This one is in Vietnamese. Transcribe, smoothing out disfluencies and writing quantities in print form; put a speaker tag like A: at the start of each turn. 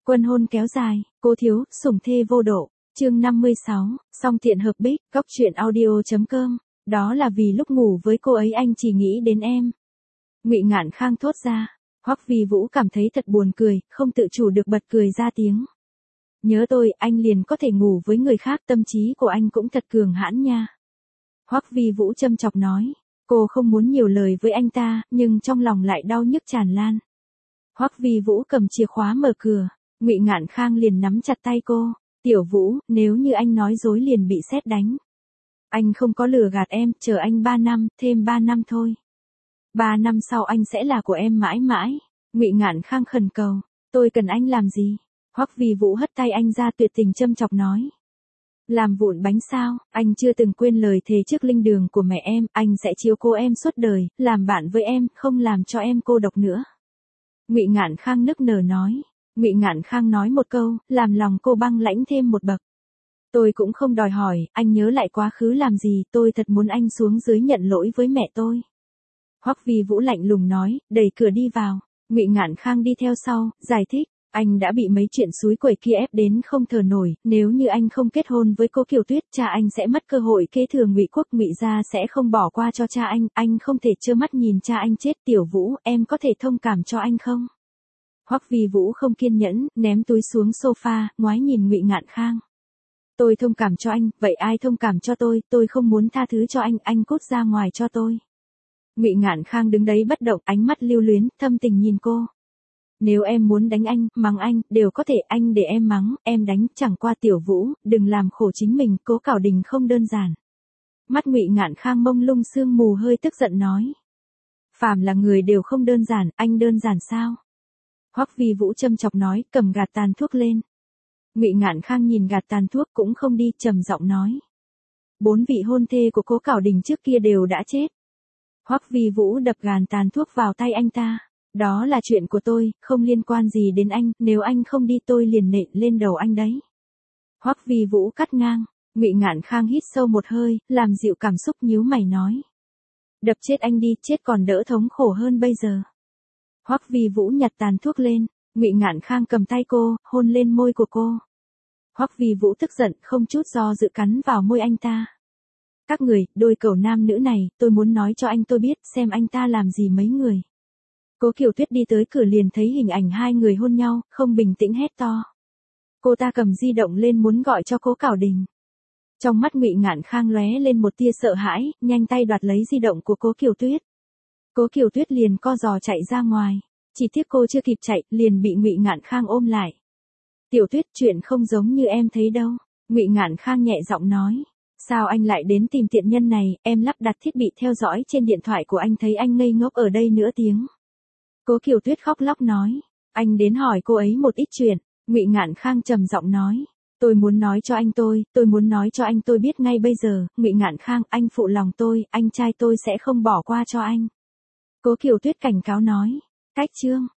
A: Quân hôn kéo dài, cố thiếu, sủng thê vô độ. Chương 56, song thiện hợp bích, góc truyện audio.com. Đó là vì lúc ngủ với cô ấy anh chỉ nghĩ đến em. Ngụy Ngạn Khang thốt ra. Hoắc Vi Vũ cảm thấy thật buồn cười, không tự chủ được bật cười ra tiếng. Nhớ tôi, anh liền có thể ngủ với người khác, tâm trí của anh cũng thật cường hãn nha. Hoắc Vi Vũ châm chọc nói. Cô không muốn nhiều lời với anh ta, nhưng trong lòng lại đau nhức tràn lan. Hoắc Vi Vũ cầm chìa khóa mở cửa, Ngụy Ngạn Khang liền nắm chặt tay cô. Tiểu Vũ, nếu như anh nói dối liền bị sét đánh. Anh không có lừa gạt em, chờ anh 3 năm, thêm 3 năm thôi. 3 năm sau anh sẽ là của em mãi mãi. Ngụy Ngạn Khang khẩn cầu. Tôi cần anh làm gì? Hoắc Vi Vũ hất tay anh ra, tuyệt tình châm chọc nói. Làm vụn bánh sao, anh chưa từng quên lời thề trước linh đường của mẹ em, anh sẽ chiếu cố em suốt đời, làm bạn với em, không làm cho em cô độc nữa. Ngụy Ngạn Khang nức nở nói. Ngụy Ngạn Khang nói một câu, làm lòng cô băng lãnh thêm một bậc. Tôi cũng không đòi hỏi, anh nhớ lại quá khứ làm gì, tôi thật muốn anh xuống dưới nhận lỗi với mẹ tôi. Hoắc Vi Vũ lạnh lùng nói, đẩy cửa đi vào. Ngụy Ngạn Khang đi theo sau, giải thích. Anh đã bị mấy chuyện xúi quẩy kia ép đến không thở nổi, nếu như anh không kết hôn với cô Kiều Tuyết, cha anh sẽ mất cơ hội kế thừa Ngụy quốc, Ngụy gia sẽ không bỏ qua cho cha anh không thể trơ mắt nhìn cha anh chết. Tiểu Vũ, em có thể thông cảm cho anh không? Hoắc Vi Vũ không kiên nhẫn, ném túi xuống sofa, ngoái nhìn Ngụy Ngạn Khang. Tôi thông cảm cho anh, vậy ai thông cảm cho tôi không muốn tha thứ cho anh cút ra ngoài cho tôi. Ngụy Ngạn Khang đứng đấy bất động, ánh mắt lưu luyến, thâm tình nhìn cô. Nếu em muốn đánh anh, mắng anh, đều có thể, anh để em mắng, em đánh, chẳng qua Tiểu Vũ, đừng làm khổ chính mình, Cố Cảo Đình không đơn giản. Mắt Ngụy Ngạn Khang mông lung sương mù, hơi tức giận nói. Phàm là người đều không đơn giản, anh đơn giản sao? Hoắc Vi Vũ châm chọc nói, cầm gạt tàn thuốc lên. Ngụy Ngạn Khang nhìn gạt tàn thuốc cũng không đi, trầm giọng nói. 4 vị hôn thê của Cố Cảo Đình trước kia đều đã chết. Hoắc Vi Vũ đập gàn tàn thuốc vào tay anh ta. Đó là chuyện của tôi, không liên quan gì đến anh, nếu anh không đi tôi liền nện lên đầu anh đấy. Hoắc Vi Vũ cắt ngang. Ngụy Ngạn Khang hít sâu một hơi, làm dịu cảm xúc, nhíu mày nói. Đập chết anh đi, chết còn đỡ thống khổ hơn bây giờ. Hoắc Vi Vũ nhặt tàn thuốc lên, Ngụy Ngạn Khang cầm tay cô, hôn lên môi của cô. Hoắc Vi Vũ tức giận, không chút do dự cắn vào môi anh ta. Các người, đôi cẩu nam nữ này, tôi muốn nói cho anh tôi biết, xem anh ta làm gì mấy người. Cố Kiều Tuyết đi tới cửa liền thấy hình ảnh hai người hôn nhau, không bình tĩnh hét to. Cô ta cầm di động lên muốn gọi cho Cố Cảo Đình. Trong mắt Ngụy Ngạn Khang lóe lên một tia sợ hãi, nhanh tay đoạt lấy di động của Cố Kiều Tuyết. Cố Kiều Tuyết liền co giò chạy ra ngoài, chỉ tiếc cô chưa kịp chạy, liền bị Ngụy Ngạn Khang ôm lại. Tiểu Tuyết, chuyện không giống như em thấy đâu. Ngụy Ngạn Khang nhẹ giọng nói. Sao anh lại đến tìm tiện nhân này, em lắp đặt thiết bị theo dõi trên điện thoại của anh thấy anh ngây ngốc ở đây nửa tiếng. Cố Kiều Tuyết khóc lóc nói. Anh đến hỏi cô ấy một ít chuyện. Ngụy Ngạn Khang trầm giọng nói. Tôi muốn nói cho anh tôi muốn nói cho anh tôi biết ngay bây giờ, Ngụy Ngạn Khang, anh phụ lòng tôi, anh trai tôi sẽ không bỏ qua cho anh. Cố Kiều Tuyết cảnh cáo nói. Cách chương.